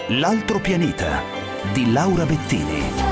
L'altro pianeta di Laura Bettini.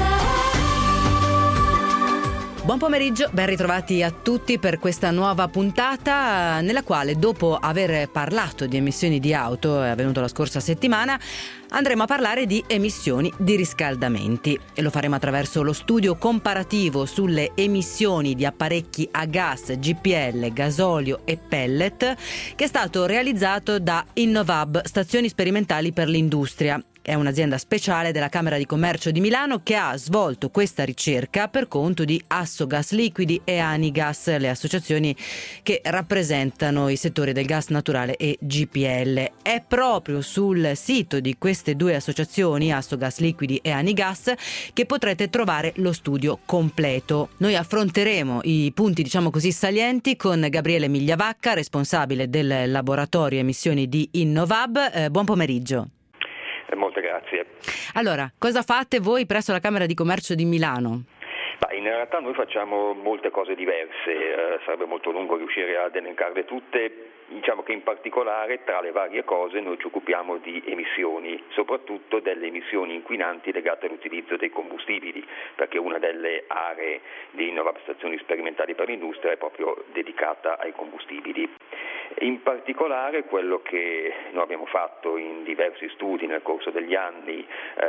Buon pomeriggio, ben ritrovati a tutti per questa nuova puntata nella quale, dopo aver parlato di emissioni di auto, è avvenuto la scorsa settimana, andremo a parlare di emissioni di riscaldamenti e lo faremo attraverso lo studio comparativo sulle emissioni di apparecchi a gas, GPL, gasolio e pellet che è stato realizzato da Innovab, Stazioni Sperimentali per l'Industria. È un'azienda speciale della Camera di Commercio di Milano che ha svolto questa ricerca per conto di Assogas Liquidi e Anigas, le associazioni che rappresentano i settori del gas naturale e GPL. È proprio sul sito di queste due associazioni, Assogas Liquidi e Anigas, che potrete trovare lo studio completo. Noi affronteremo i punti, diciamo così, salienti con Gabriele Migliavacca, responsabile del laboratorio emissioni di Innovab. Buon pomeriggio. Molte grazie. Allora, cosa fate voi presso la Camera di Commercio di Milano? In realtà noi facciamo molte cose diverse, sarebbe molto lungo riuscire ad elencarle tutte. Diciamo che in particolare tra le varie cose noi ci occupiamo di emissioni, soprattutto delle emissioni inquinanti legate all'utilizzo dei combustibili, perché una delle aree di Innovab Stazioni Sperimentali per l'Industria è proprio dedicata ai combustibili. In particolare quello che noi abbiamo fatto in diversi studi nel corso degli anni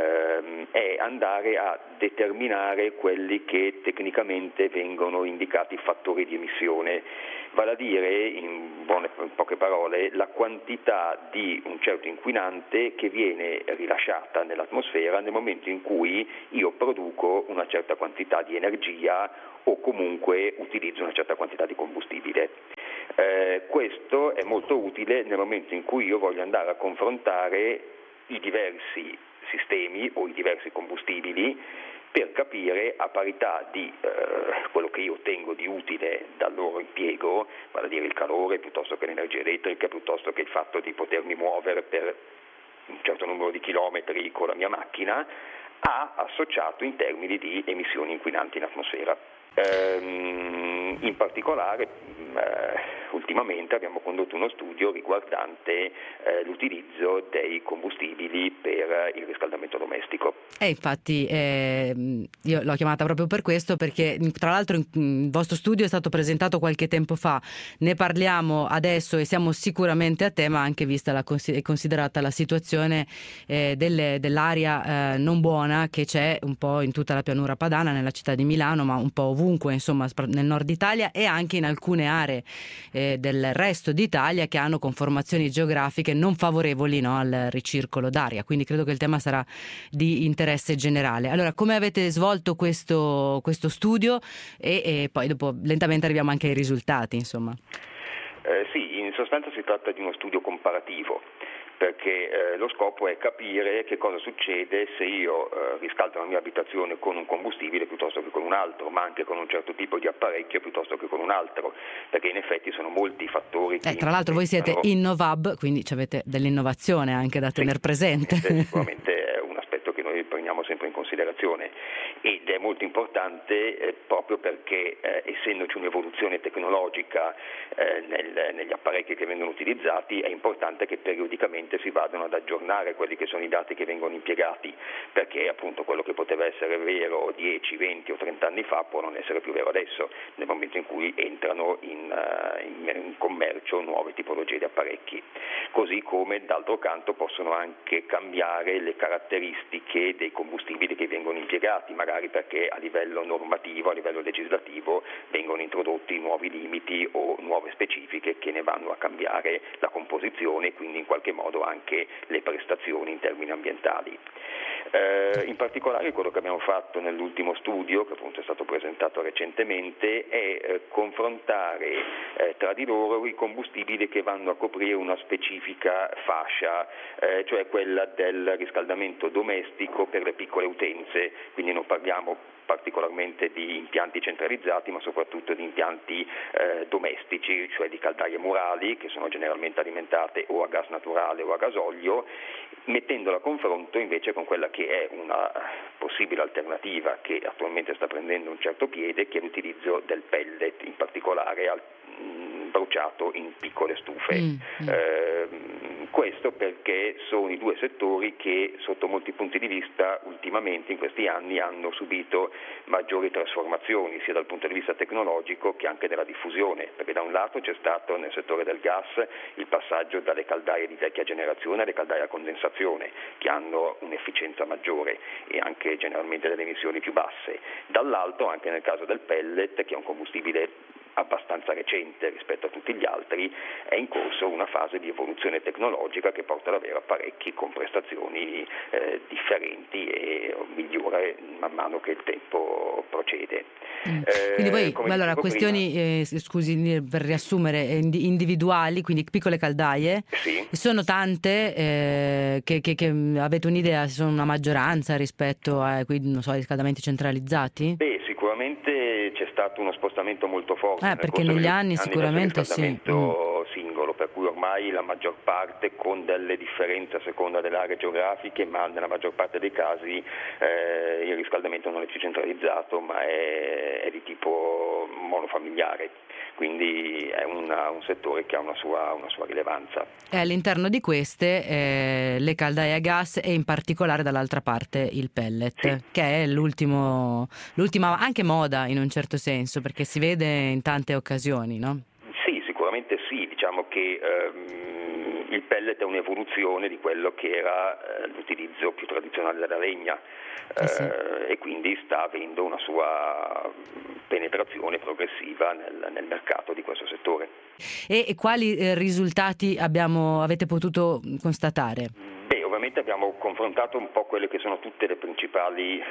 è andare a determinare quelli che tecnicamente vengono indicati fattori di emissione, vale a dire, in poche parole, la quantità di un certo inquinante che viene rilasciata nell'atmosfera nel momento in cui io produco una certa quantità di energia o comunque utilizzo una certa quantità di combustibile. Questo è molto utile nel momento in cui io voglio andare a confrontare i diversi sistemi o i diversi combustibili per capire, a parità di quello che io ottengo di utile dal loro impiego, vale a dire il calore piuttosto che l'energia elettrica, piuttosto che il fatto di potermi muovere per un certo numero di chilometri con la mia macchina, ha associato in termini di emissioni inquinanti in atmosfera. In particolare ultimamente abbiamo condotto uno studio riguardante l'utilizzo dei combustibili per il riscaldamento domestico. Infatti io l'ho chiamata proprio per questo, perché tra l'altro il vostro studio è stato presentato qualche tempo fa, ne parliamo adesso e siamo sicuramente a tema, anche vista e considerata la situazione dell'aria non buona che c'è un po' in tutta la pianura padana, nella città di Milano, ma un po' ovunque, insomma, nel nord Italia e anche in alcune aree del resto d'Italia che hanno conformazioni geografiche non favorevoli, no, al ricircolo d'aria, quindi credo che il tema sarà di interesse generale. Allora, come avete svolto questo studio e poi dopo lentamente arriviamo anche ai risultati, insomma? Sì, in sostanza si tratta di uno studio comparativo, perché lo scopo è capire che cosa succede se io riscaldo la mia abitazione con un combustibile piuttosto che con un altro, ma anche con un certo tipo di apparecchio piuttosto che con un altro, perché in effetti sono molti i fattori che tra l'altro voi siete Innovab, quindi avete dell'innovazione anche da tener presente. Sicuramente è un aspetto che noi prendiamo sempre in considerazione ed è molto importante proprio perché essendoci un'evoluzione tecnologica negli apparecchi che vengono utilizzati, è importante che periodicamente si vadano ad aggiornare quelli che sono i dati che vengono impiegati, perché appunto quello che poteva essere vero 10, 20 o 30 anni fa può non essere più vero adesso, nel momento in cui entrano in commercio nuove tipologie di apparecchi. Così come d'altro canto possono anche cambiare le caratteristiche dei combustibili che vengono impiegati, magari perché a livello normativo, a livello legislativo vengono introdotti nuovi limiti o nuove specifiche che ne vanno a cambiare la composizione e quindi in qualche modo anche le prestazioni in termini ambientali. In particolare quello che abbiamo fatto nell'ultimo studio, che appunto è stato presentato recentemente, è confrontare tra di loro i combustibili che vanno a coprire una specifica fascia, cioè quella del riscaldamento domestico per le piccole utenze, quindi non parliamo particolarmente di impianti centralizzati, ma soprattutto di impianti domestici, cioè di caldaie murali che sono generalmente alimentate o a gas naturale o a gasolio, mettendola a confronto invece con quella che è una possibile alternativa che attualmente sta prendendo un certo piede, che è l'utilizzo del pellet, in particolare bruciato in piccole stufe. questo perché sono i due settori che sotto molti punti di vista ultimamente in questi anni hanno subito maggiori trasformazioni sia dal punto di vista tecnologico che anche della diffusione, perché da un lato c'è stato nel settore del gas il passaggio dalle caldaie di vecchia generazione alle caldaie a condensazione che hanno un'efficienza maggiore e anche generalmente delle emissioni più basse, dall'altro anche nel caso del pellet, che è un combustibile abbastanza recente rispetto a tutti gli altri, è in corso una fase di evoluzione tecnologica che porta ad avere apparecchi con prestazioni differenti e migliore man mano che il tempo procede. Quindi voi, allora, questioni, scusi per riassumere, individuali, quindi piccole caldaie, sì. Sono tante che avete un'idea, se sono una maggioranza rispetto ai riscaldamenti centralizzati? Beh, sicuramente c'è stato uno spostamento molto forte perché negli anni sicuramente sì. Singolo, per cui ormai la maggior parte, con delle differenze a seconda delle aree geografiche, ma nella maggior parte dei casi il riscaldamento non è più centralizzato ma è di tipo monofamiliare, quindi è un settore che ha una sua rilevanza. E all'interno di queste le caldaie a gas e in particolare dall'altra parte il pellet, sì, che è l'ultima anche moda in un certo senso, perché si vede in tante occasioni, no? Sì, sicuramente sì, diciamo che il pellet è un'evoluzione di quello che era l'utilizzo più tradizionale della legna sì. E quindi sta avendo una sua penetrazione progressiva nel mercato di questo settore. E quali risultati avete potuto constatare? Beh, ovviamente abbiamo confrontato un po' quelle che sono tutte le principali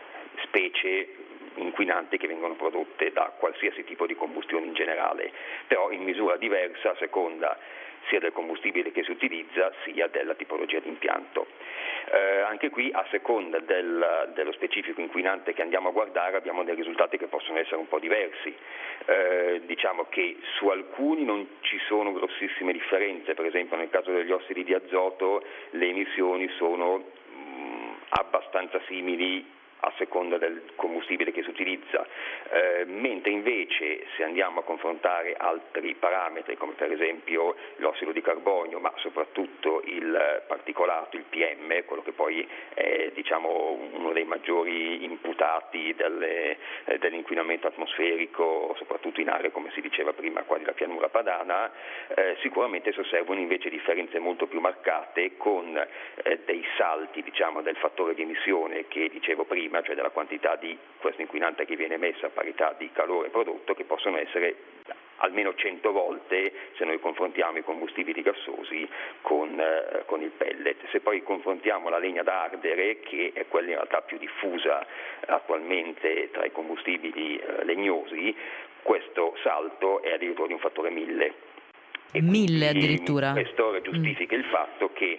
specie inquinanti che vengono prodotte da qualsiasi tipo di combustione in generale, però in misura diversa a seconda sia del combustibile che si utilizza sia della tipologia di impianto. Anche qui a seconda dello specifico inquinante che andiamo a guardare abbiamo dei risultati che possono essere un po' diversi. Diciamo che su alcuni non ci sono grossissime differenze, per esempio nel caso degli ossidi di azoto le emissioni sono abbastanza simili a seconda del combustibile che si utilizza, mentre invece se andiamo a confrontare altri parametri come per esempio l'ossido di carbonio, ma soprattutto il particolato, il PM, quello che poi è uno dei maggiori imputati dell'inquinamento atmosferico, soprattutto in aree come si diceva prima qua della pianura padana, sicuramente si osservano invece differenze molto più marcate con dei salti del fattore di emissione che dicevo prima, cioè della quantità di questo inquinante che viene emessa a parità di calore prodotto, che possono essere almeno 100 volte se noi confrontiamo i combustibili gassosi con il pellet. Se poi confrontiamo la legna da ardere, che è quella in realtà più diffusa attualmente tra i combustibili legnosi, questo salto è addirittura di un fattore 1000. 1000 addirittura. Questo giustifica il fatto che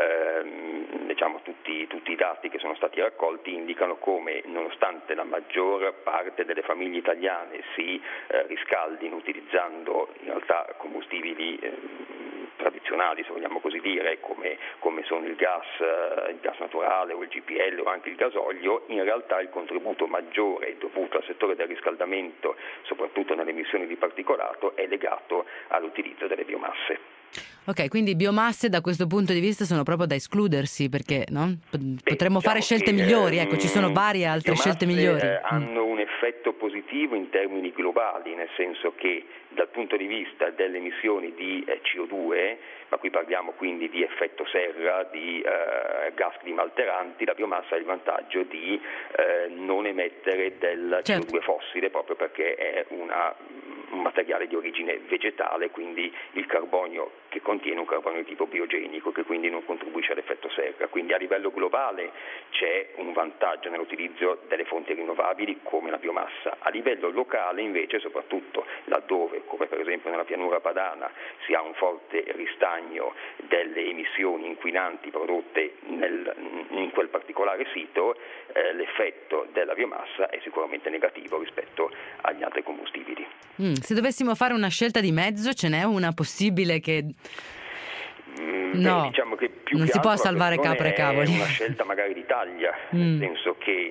tutti i dati che sono stati raccolti indicano come, nonostante la maggior parte delle famiglie italiane si riscaldino utilizzando in realtà combustibili tradizionali, se vogliamo così dire, come sono il gas naturale o il GPL o anche il gasolio, in realtà il contributo maggiore dovuto al settore del riscaldamento, soprattutto nelle emissioni di particolato, è legato all'utilizzo delle biomasse. Ok, quindi biomasse da questo punto di vista sono proprio da escludersi, perché no? Potremmo fare scelte migliori, ci sono varie altre scelte migliori. Hanno un effetto positivo in termini globali, nel senso che dal punto di vista delle emissioni di CO2, ma qui parliamo quindi di effetto serra, di gas climalteranti, la biomassa ha il vantaggio di non emettere del CO2 fossile, proprio perché è un materiale di origine vegetale, quindi il carbonio che contiene un carbonio di tipo biogenico, che quindi non contribuisce all'effetto serra. Quindi a livello globale c'è un vantaggio nell'utilizzo delle fonti rinnovabili come la biomassa. A livello locale invece, soprattutto laddove, come per esempio nella pianura padana, si ha un forte ristagno delle emissioni inquinanti prodotte in quel particolare sito, l'effetto della biomassa è sicuramente negativo rispetto agli altri combustibili. Se dovessimo fare una scelta di mezzo, ce n'è una possibile che... No, diciamo che più non che si può altro salvare capre e cavoli. È una scelta magari di taglia, nel senso che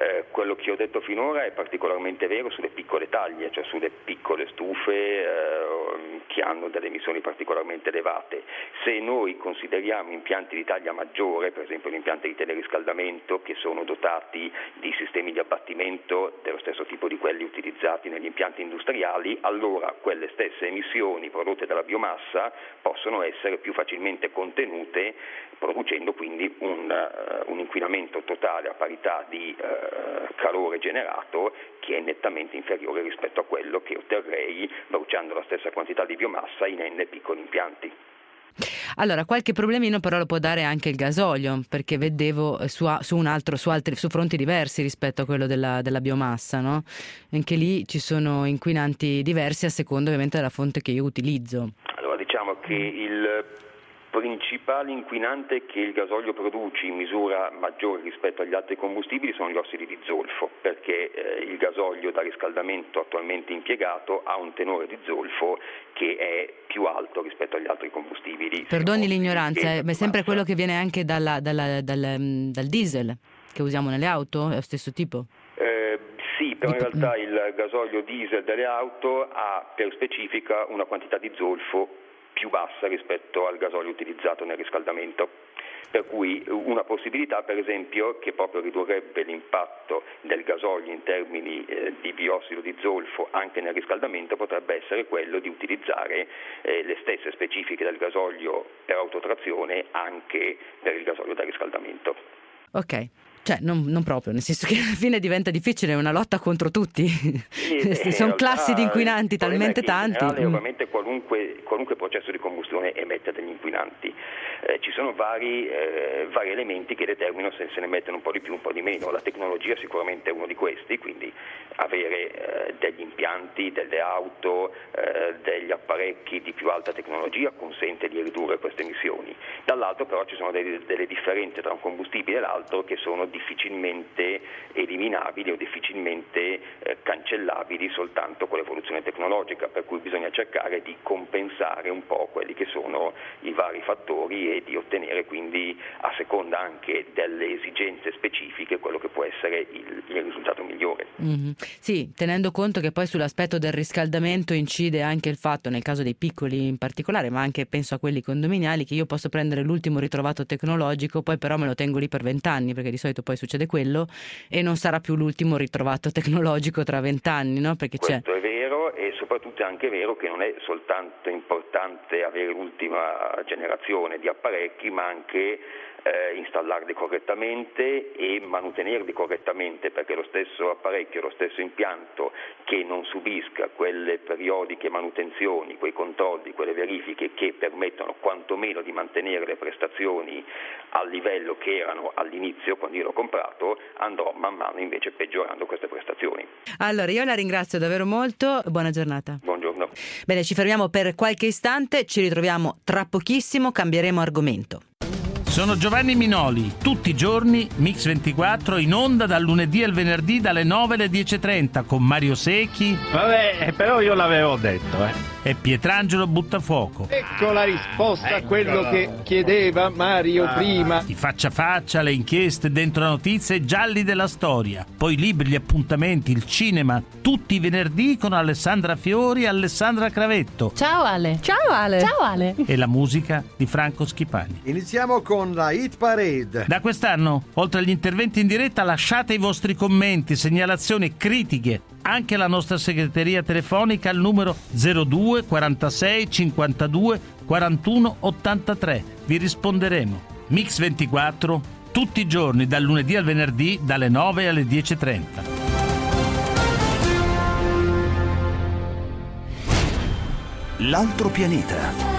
Quello che ho detto finora è particolarmente vero sulle piccole taglie, cioè sulle piccole stufe che hanno delle emissioni particolarmente elevate. Se noi consideriamo impianti di taglia maggiore, per esempio gli impianti di teleriscaldamento che sono dotati di sistemi di abbattimento dello stesso tipo di quelli utilizzati negli impianti industriali, allora quelle stesse emissioni prodotte dalla biomassa possono essere più facilmente contenute, producendo quindi un inquinamento totale a parità di calore generato che è nettamente inferiore rispetto a quello che otterrei bruciando la stessa quantità di biomassa in n piccoli impianti. Allora, qualche problemino però lo può dare anche il gasolio, perché vedevo su fronti diversi rispetto a quello della biomassa, no? Anche lì ci sono inquinanti diversi a seconda ovviamente della fonte che io utilizzo. Allora, diciamo che il principale inquinante che il gasolio produce in misura maggiore rispetto agli altri combustibili sono gli ossidi di zolfo, perché il gasolio da riscaldamento attualmente impiegato ha un tenore di zolfo che è più alto rispetto agli altri combustibili. Perdoni l'ignoranza, è sempre quello che viene anche dal diesel che usiamo nelle auto? È lo stesso tipo? Sì, però in realtà il gasolio diesel delle auto ha per specifica una quantità di zolfo più bassa rispetto al gasolio utilizzato nel riscaldamento, per cui una possibilità per esempio che proprio ridurrebbe l'impatto del gasolio in termini di biossido di zolfo anche nel riscaldamento potrebbe essere quello di utilizzare le stesse specifiche del gasolio per autotrazione anche per il gasolio da riscaldamento. Ok. Cioè non proprio, nel senso che alla fine diventa difficile, è una lotta contro tutti. Sono classi di inquinanti talmente tanti. In generale, ovviamente qualunque processo di combustione emette degli inquinanti. Ci sono vari elementi che determinano se ne emettono un po' di più, un po' di meno. La tecnologia sicuramente è uno di questi, quindi avere degli impianti, delle auto, degli apparecchi di più alta tecnologia consente di ridurre queste emissioni. Dall'altro però ci sono delle differenze tra un combustibile e l'altro che sono difficilmente eliminabili o difficilmente cancellabili soltanto con l'evoluzione tecnologica, per cui bisogna cercare di compensare un po' quelli che sono i vari fattori e di ottenere quindi a seconda anche delle esigenze specifiche quello che può essere il risultato migliore. Mm-hmm. Sì, tenendo conto che poi sull'aspetto del riscaldamento incide anche il fatto, nel caso dei piccoli in particolare, ma anche penso a quelli condominiali, che io posso prendere l'ultimo ritrovato tecnologico, poi però me lo tengo lì per 20 anni, perché di solito poi succede quello e non sarà più l'ultimo ritrovato tecnologico tra 20 anni, no? Perché questo è vero, e soprattutto è anche vero che non è soltanto importante avere l'ultima generazione di apparecchi, ma anche installarli correttamente e manutenerli correttamente, perché lo stesso apparecchio, lo stesso impianto che non subisca quelle periodiche manutenzioni, quei controlli, quelle verifiche che permettono quantomeno di mantenere le prestazioni al livello che erano all'inizio quando io l'ho comprato, andrò man mano invece peggiorando queste prestazioni. Allora io la ringrazio davvero molto, buona giornata. Buongiorno. Bene, ci fermiamo per qualche istante, ci ritroviamo tra pochissimo, cambieremo argomento. Sono Giovanni Minoli, tutti i giorni Mix24 in onda dal lunedì al venerdì dalle 9 alle 10.30 con Mario Secchi. Vabbè, però io l'avevo detto, E Pietrangelo Buttafuoco. Ecco la risposta a quello che chiedeva Mario prima. I faccia a faccia, le inchieste, dentro la notizia e gialli della storia. Poi libri, gli appuntamenti, il cinema, tutti i venerdì con Alessandra Fiori e Alessandra Cravetto. Ciao Ale. Ciao Ale. Ciao Ale. E la musica di Franco Schipani. Iniziamo con la Hit Parade. Da quest'anno, oltre agli interventi in diretta, lasciate i vostri commenti, segnalazioni, critiche anche alla nostra segreteria telefonica al numero 02 46 52 41 83. Vi risponderemo. Mix24 tutti i giorni dal lunedì al venerdì dalle 9 alle 10.30. L'altro pianeta.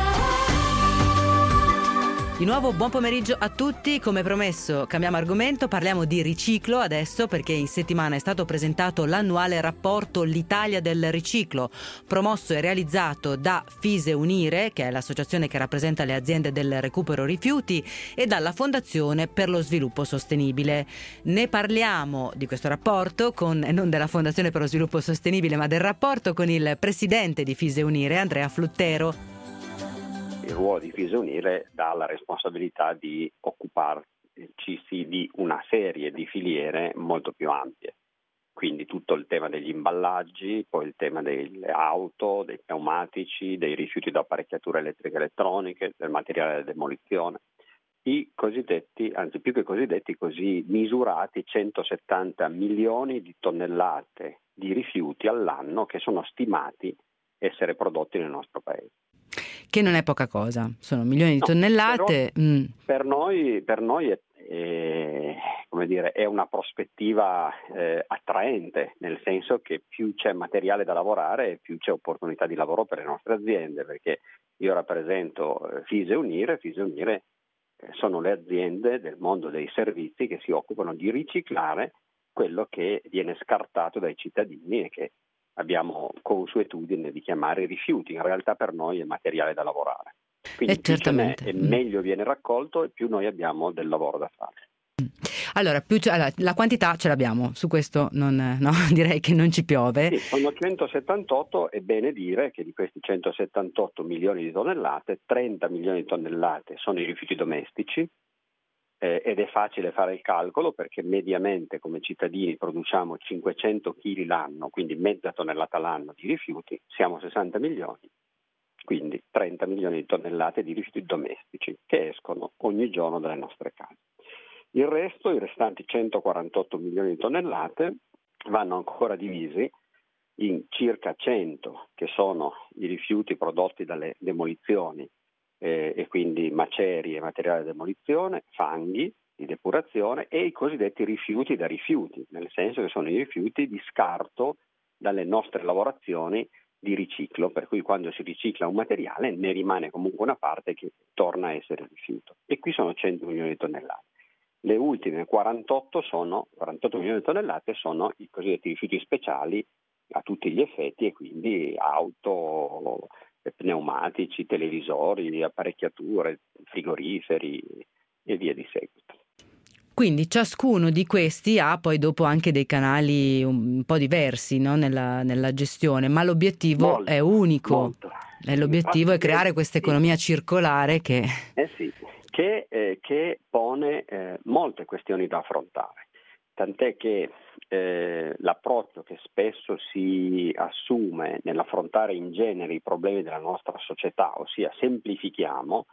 Di nuovo buon pomeriggio a tutti, come promesso cambiamo argomento, parliamo di riciclo adesso perché in settimana è stato presentato l'annuale rapporto L'Italia del riciclo, promosso e realizzato da Fise Unire, che è l'associazione che rappresenta le aziende del recupero rifiuti, e dalla Fondazione per lo Sviluppo Sostenibile. Ne parliamo di questo rapporto non della Fondazione per lo Sviluppo Sostenibile, ma del rapporto con il presidente di Fise Unire, Andrea Fluttero. Il ruolo di Fise Unire dà la responsabilità di occuparsi di una serie di filiere molto più ampie. Quindi tutto il tema degli imballaggi, poi il tema delle auto, dei pneumatici, dei rifiuti da apparecchiature elettriche e elettroniche, del materiale da demolizione. I cosiddetti, anzi più che cosiddetti, così misurati 170 milioni di tonnellate di rifiuti all'anno che sono stimati essere prodotti nel nostro paese. Che non è poca cosa, sono milioni di tonnellate. Per noi come dire, è una prospettiva attraente, nel senso che più c'è materiale da lavorare, più c'è opportunità di lavoro per le nostre aziende, perché io rappresento Fise Unire sono le aziende del mondo dei servizi che si occupano di riciclare quello che viene scartato dai cittadini e che abbiamo consuetudine di chiamare rifiuti. In realtà per noi è materiale da lavorare. Quindi più certamente. e meglio viene raccolto e più noi abbiamo del lavoro da fare. Allora, la quantità ce l'abbiamo, su questo direi che non ci piove. Sì, sono 178, è bene dire che di questi 178 milioni di tonnellate, 30 milioni di tonnellate sono i rifiuti domestici, ed è facile fare il calcolo perché mediamente come cittadini produciamo 500 kg l'anno, quindi mezza tonnellata l'anno di rifiuti, siamo 60 milioni, quindi 30 milioni di tonnellate di rifiuti domestici che escono ogni giorno dalle nostre case. Il resto, i restanti 148 milioni di tonnellate, vanno ancora divisi in circa 100 che sono i rifiuti prodotti dalle demolizioni, e quindi macerie, materiale di demolizione, fanghi di depurazione e i cosiddetti rifiuti da rifiuti, nel senso che sono i rifiuti di scarto dalle nostre lavorazioni di riciclo, per cui quando si ricicla un materiale ne rimane comunque una parte che torna a essere rifiuto. E qui sono 100 milioni di tonnellate. Le ultime 48 milioni di tonnellate sono i cosiddetti rifiuti speciali a tutti gli effetti, e quindi auto, pneumatici, televisori, apparecchiature, frigoriferi e via di seguito. Quindi ciascuno di questi ha poi dopo anche dei canali un po' diversi, no? nella gestione, ma l'obiettivo è unico. Molto. L'obiettivo è creare questa economia circolare che pone molte questioni da affrontare. Tant'è che l'approccio che spesso si assume nell'affrontare in genere i problemi della nostra società, ossia semplifichiamo,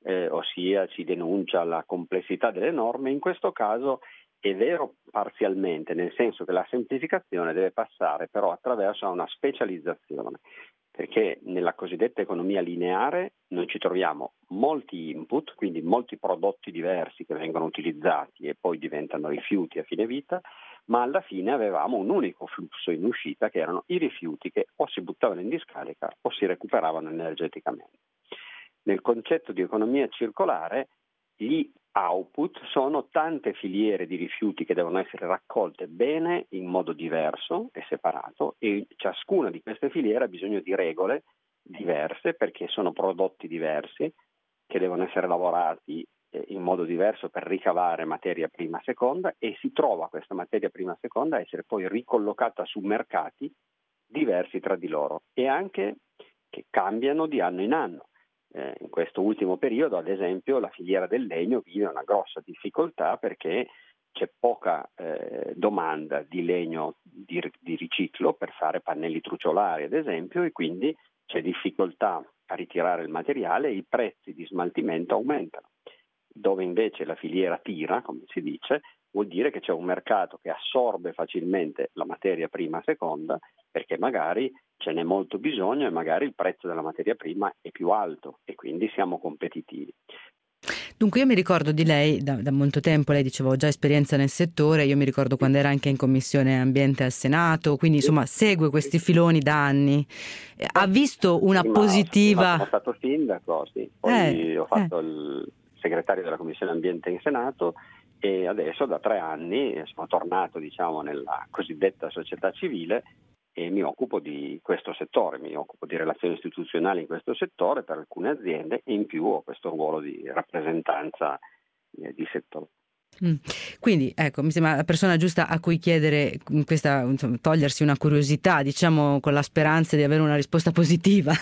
ossia si denuncia la complessità delle norme, in questo caso è vero parzialmente, nel senso che la semplificazione deve passare però attraverso una specializzazione, perché nella cosiddetta economia lineare noi ci troviamo molti input, quindi molti prodotti diversi che vengono utilizzati e poi diventano rifiuti a fine vita, ma alla fine avevamo un unico flusso in uscita che erano i rifiuti che o si buttavano in discarica o si recuperavano energeticamente. Nel concetto di economia circolare gli output sono tante filiere di rifiuti che devono essere raccolte bene in modo diverso e separato, e ciascuna di queste filiere ha bisogno di regole diverse perché sono prodotti diversi che devono essere lavorati in modo diverso per ricavare materia prima e seconda, e si trova questa materia prima e seconda a essere poi ricollocata su mercati diversi tra di loro e anche che cambiano di anno in anno. In questo ultimo periodo, ad esempio, la filiera del legno vive una grossa difficoltà perché c'è poca domanda di legno di riciclo per fare pannelli truciolari, ad esempio, e quindi c'è difficoltà a ritirare il materiale e i prezzi di smaltimento aumentano. Dove invece la filiera tira, come si dice, vuol dire che c'è un mercato che assorbe facilmente la materia prima e seconda, perché magari ce n'è molto bisogno e magari il prezzo della materia prima è più alto e quindi siamo competitivi. Dunque io mi ricordo di lei da molto tempo, lei diceva ho già esperienza nel settore, io mi ricordo quando era anche in Commissione Ambiente al Senato, quindi insomma segue questi filoni da anni. Ha visto una positiva... Sono stato sindaco, sì. Poi ho fatto il segretario della Commissione Ambiente in Senato e adesso da 3 anni sono tornato nella cosiddetta società civile e mi occupo di questo settore, mi occupo di relazioni istituzionali in questo settore per alcune aziende e in più ho questo ruolo di rappresentanza di settore. Quindi ecco, mi sembra la persona giusta a cui chiedere questa, insomma, togliersi una curiosità, diciamo, con la speranza di avere una risposta positiva.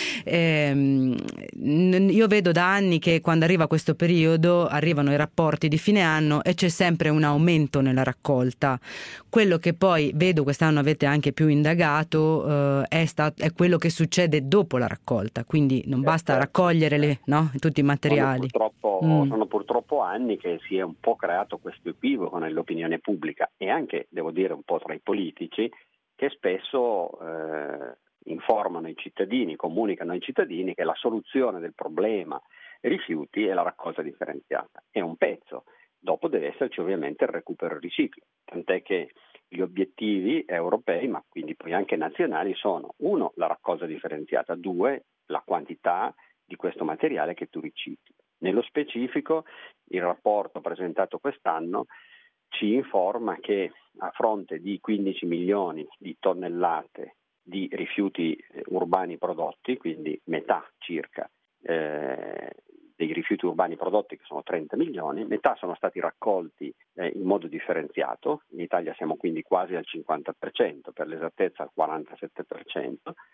Io vedo da anni che quando arriva questo periodo arrivano i rapporti di fine anno e c'è sempre un aumento nella raccolta. Quello che poi vedo quest'anno avete anche più indagato è quello che succede dopo la raccolta, quindi non basta raccogliere tutti i materiali. Sono purtroppo anni che si è un po' creato questo equivoco nell'opinione pubblica e anche, devo dire, un po' tra i politici, che spesso informano i cittadini, comunicano ai cittadini che la soluzione del problema rifiuti è la raccolta differenziata. È un pezzo, dopo deve esserci ovviamente il recupero e il riciclo, tant'è che gli obiettivi europei, ma quindi poi anche nazionali, sono: 1, la raccolta differenziata; 2, la quantità di questo materiale che tu ricicli. Nello specifico, il rapporto presentato quest'anno ci informa che a fronte di 15 milioni di tonnellate di rifiuti urbani prodotti, quindi metà circa dei rifiuti urbani prodotti, che sono 30 milioni, metà sono stati raccolti in modo differenziato. In Italia siamo quindi quasi al 50%, per l'esattezza al 47%,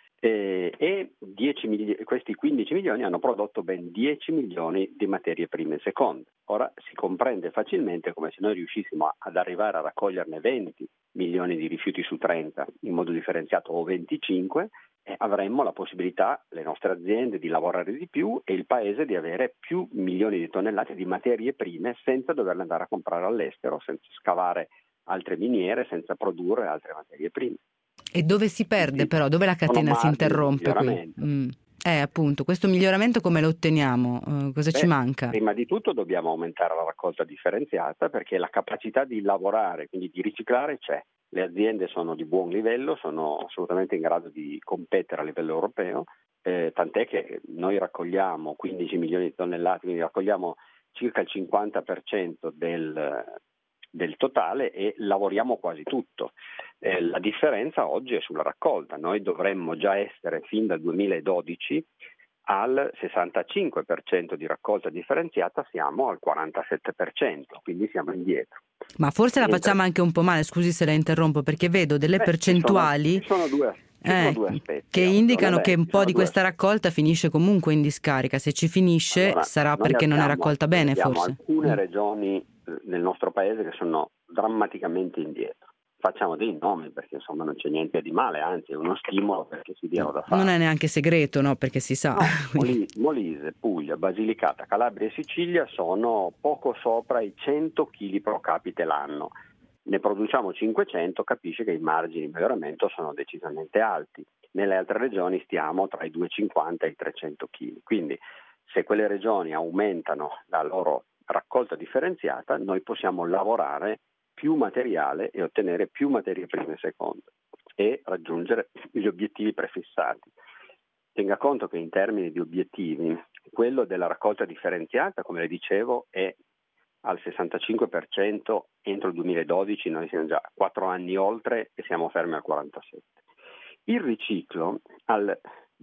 e questi 15 milioni hanno prodotto ben 10 milioni di materie prime seconde. Ora si comprende facilmente come se noi riuscissimo ad arrivare a raccoglierne 20 milioni di rifiuti su 30 in modo differenziato, o 25, avremmo la possibilità, le nostre aziende, di lavorare di più e il paese di avere più milioni di tonnellate di materie prime senza doverle andare a comprare all'estero, senza scavare altre miniere, senza produrre altre materie prime. E dove si perde però? Dove la catena si interrompe qui? Appunto, questo miglioramento come lo otteniamo? Cosa ci manca? Prima di tutto dobbiamo aumentare la raccolta differenziata, perché la capacità di lavorare, quindi di riciclare, c'è. Le aziende sono di buon livello, sono assolutamente in grado di competere a livello europeo, tant'è che noi raccogliamo 15 milioni di tonnellate, quindi raccogliamo circa il 50% del totale e lavoriamo quasi tutto. La differenza oggi è sulla raccolta. Noi dovremmo già essere fin dal 2012 al 65% di raccolta differenziata, siamo al 47%, quindi siamo indietro. Ma forse la facciamo anche un po' male, scusi se la interrompo, perché vedo delle percentuali ci sono due aspetti, che indicano che un po' di questa raccolta finisce comunque in discarica. Se ci finisce sarà perché non è raccolta bene, forse. Abbiamo alcune regioni nel nostro paese che sono drammaticamente indietro. Facciamo dei nomi perché insomma non c'è niente di male, anzi è uno stimolo perché si diano da fare. Non è neanche segreto, no? Perché si sa. Molise, Puglia, Basilicata, Calabria e Sicilia sono poco sopra i 100 kg pro capite l'anno. Ne produciamo 500, capisce che i margini di miglioramento sono decisamente alti. Nelle altre regioni stiamo tra i 250 e i 300 kg. Quindi se quelle regioni aumentano la loro raccolta differenziata, noi possiamo lavorare più materiale e ottenere più materie prime seconde e raggiungere gli obiettivi prefissati. Tenga conto che in termini di obiettivi, quello della raccolta differenziata, come le dicevo, è al 65% entro il 2012, noi siamo già 4 anni oltre e siamo fermi al 47%. Il riciclo al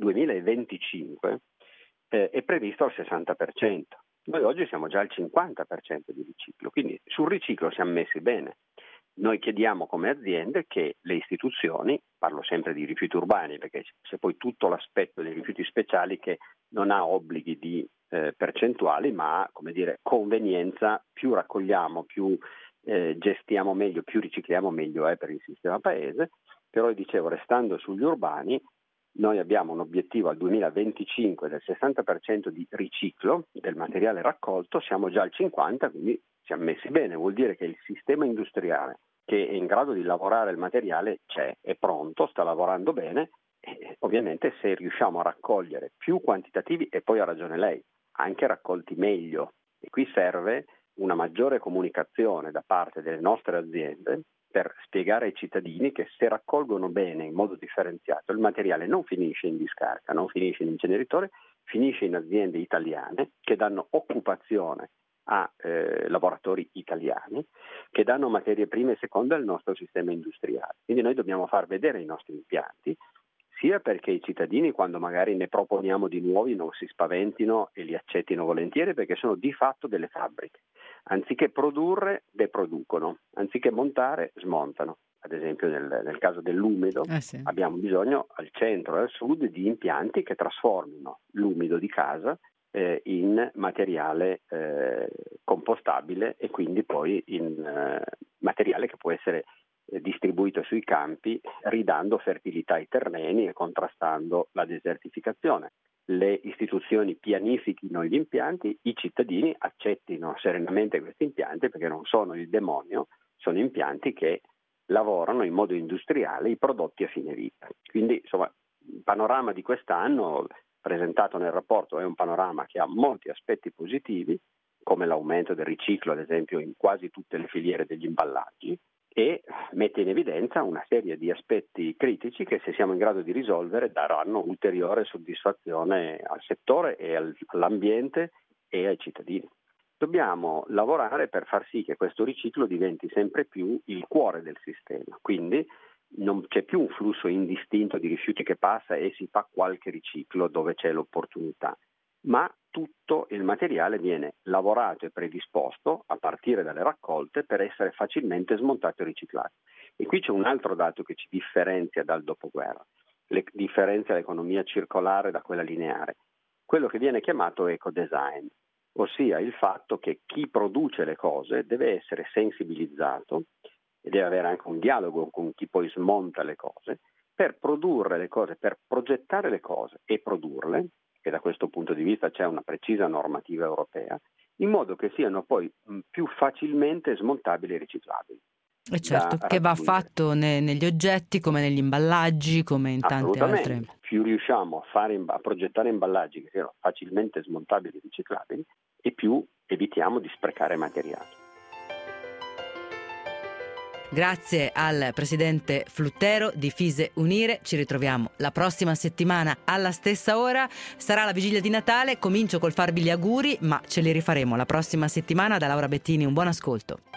2025 è previsto al 60%. Noi oggi siamo già al 50% di riciclo, quindi sul riciclo siamo messi bene. Noi chiediamo come aziende che le istituzioni, parlo sempre di rifiuti urbani perché c'è poi tutto l'aspetto dei rifiuti speciali che non ha obblighi di percentuali, ma come dire convenienza, più raccogliamo, più gestiamo meglio, più ricicliamo meglio è per il sistema paese. Però dicevo, restando sugli urbani, noi abbiamo un obiettivo al 2025 del 60% di riciclo del materiale raccolto, siamo già al 50%, quindi siamo messi bene. Vuol dire che il sistema industriale che è in grado di lavorare il materiale c'è, è pronto, sta lavorando bene e ovviamente se riusciamo a raccogliere più quantitativi, e poi ha ragione lei, anche raccolti meglio, e qui serve una maggiore comunicazione da parte delle nostre aziende per spiegare ai cittadini che se raccolgono bene in modo differenziato il materiale non finisce in discarica, non finisce in inceneritore, finisce in aziende italiane che danno occupazione a lavoratori italiani, che danno materie prime seconde al nostro sistema industriale. Quindi noi dobbiamo far vedere i nostri impianti sia perché i cittadini, quando magari ne proponiamo di nuovi, non si spaventino e li accettino volentieri, perché sono di fatto delle fabbriche. Anziché produrre, deproducono, anziché montare, smontano. Ad esempio nel caso dell'umido abbiamo bisogno al centro e al sud di impianti che trasformino l'umido di casa in materiale compostabile e quindi poi in materiale che può essere distribuito sui campi, ridando fertilità ai terreni e contrastando la desertificazione. Le istituzioni pianifichino gli impianti, i cittadini accettino serenamente questi impianti perché non sono il demonio, sono impianti che lavorano in modo industriale i prodotti a fine vita. Quindi insomma il panorama di quest'anno presentato nel rapporto è un panorama che ha molti aspetti positivi, come l'aumento del riciclo ad esempio in quasi tutte le filiere degli imballaggi, e mette in evidenza una serie di aspetti critici che, se siamo in grado di risolvere, daranno ulteriore soddisfazione al settore e all'ambiente e ai cittadini. Dobbiamo lavorare per far sì che questo riciclo diventi sempre più il cuore del sistema, quindi non c'è più un flusso indistinto di rifiuti che passa e si fa qualche riciclo dove c'è l'opportunità, ma tutto il materiale viene lavorato e predisposto a partire dalle raccolte per essere facilmente smontato e riciclato. E qui c'è un altro dato che ci differenzia dal dopoguerra, differenzia l'economia circolare da quella lineare, quello che viene chiamato ecodesign, ossia il fatto che chi produce le cose deve essere sensibilizzato e deve avere anche un dialogo con chi poi smonta le cose per produrre le cose, per progettare le cose e produrle, e da questo punto di vista c'è una precisa normativa europea, in modo che siano poi più facilmente smontabili e riciclabili. E certo, che va fatto negli oggetti, come negli imballaggi, come in tante altre. Più riusciamo a progettare imballaggi che siano facilmente smontabili e riciclabili, e più evitiamo di sprecare materiale. Grazie al presidente Fluttero di Fise Unire, ci ritroviamo la prossima settimana alla stessa ora, sarà la vigilia di Natale, comincio col farvi gli auguri, ma ce li rifaremo la prossima settimana. Da Laura Bettini un buon ascolto.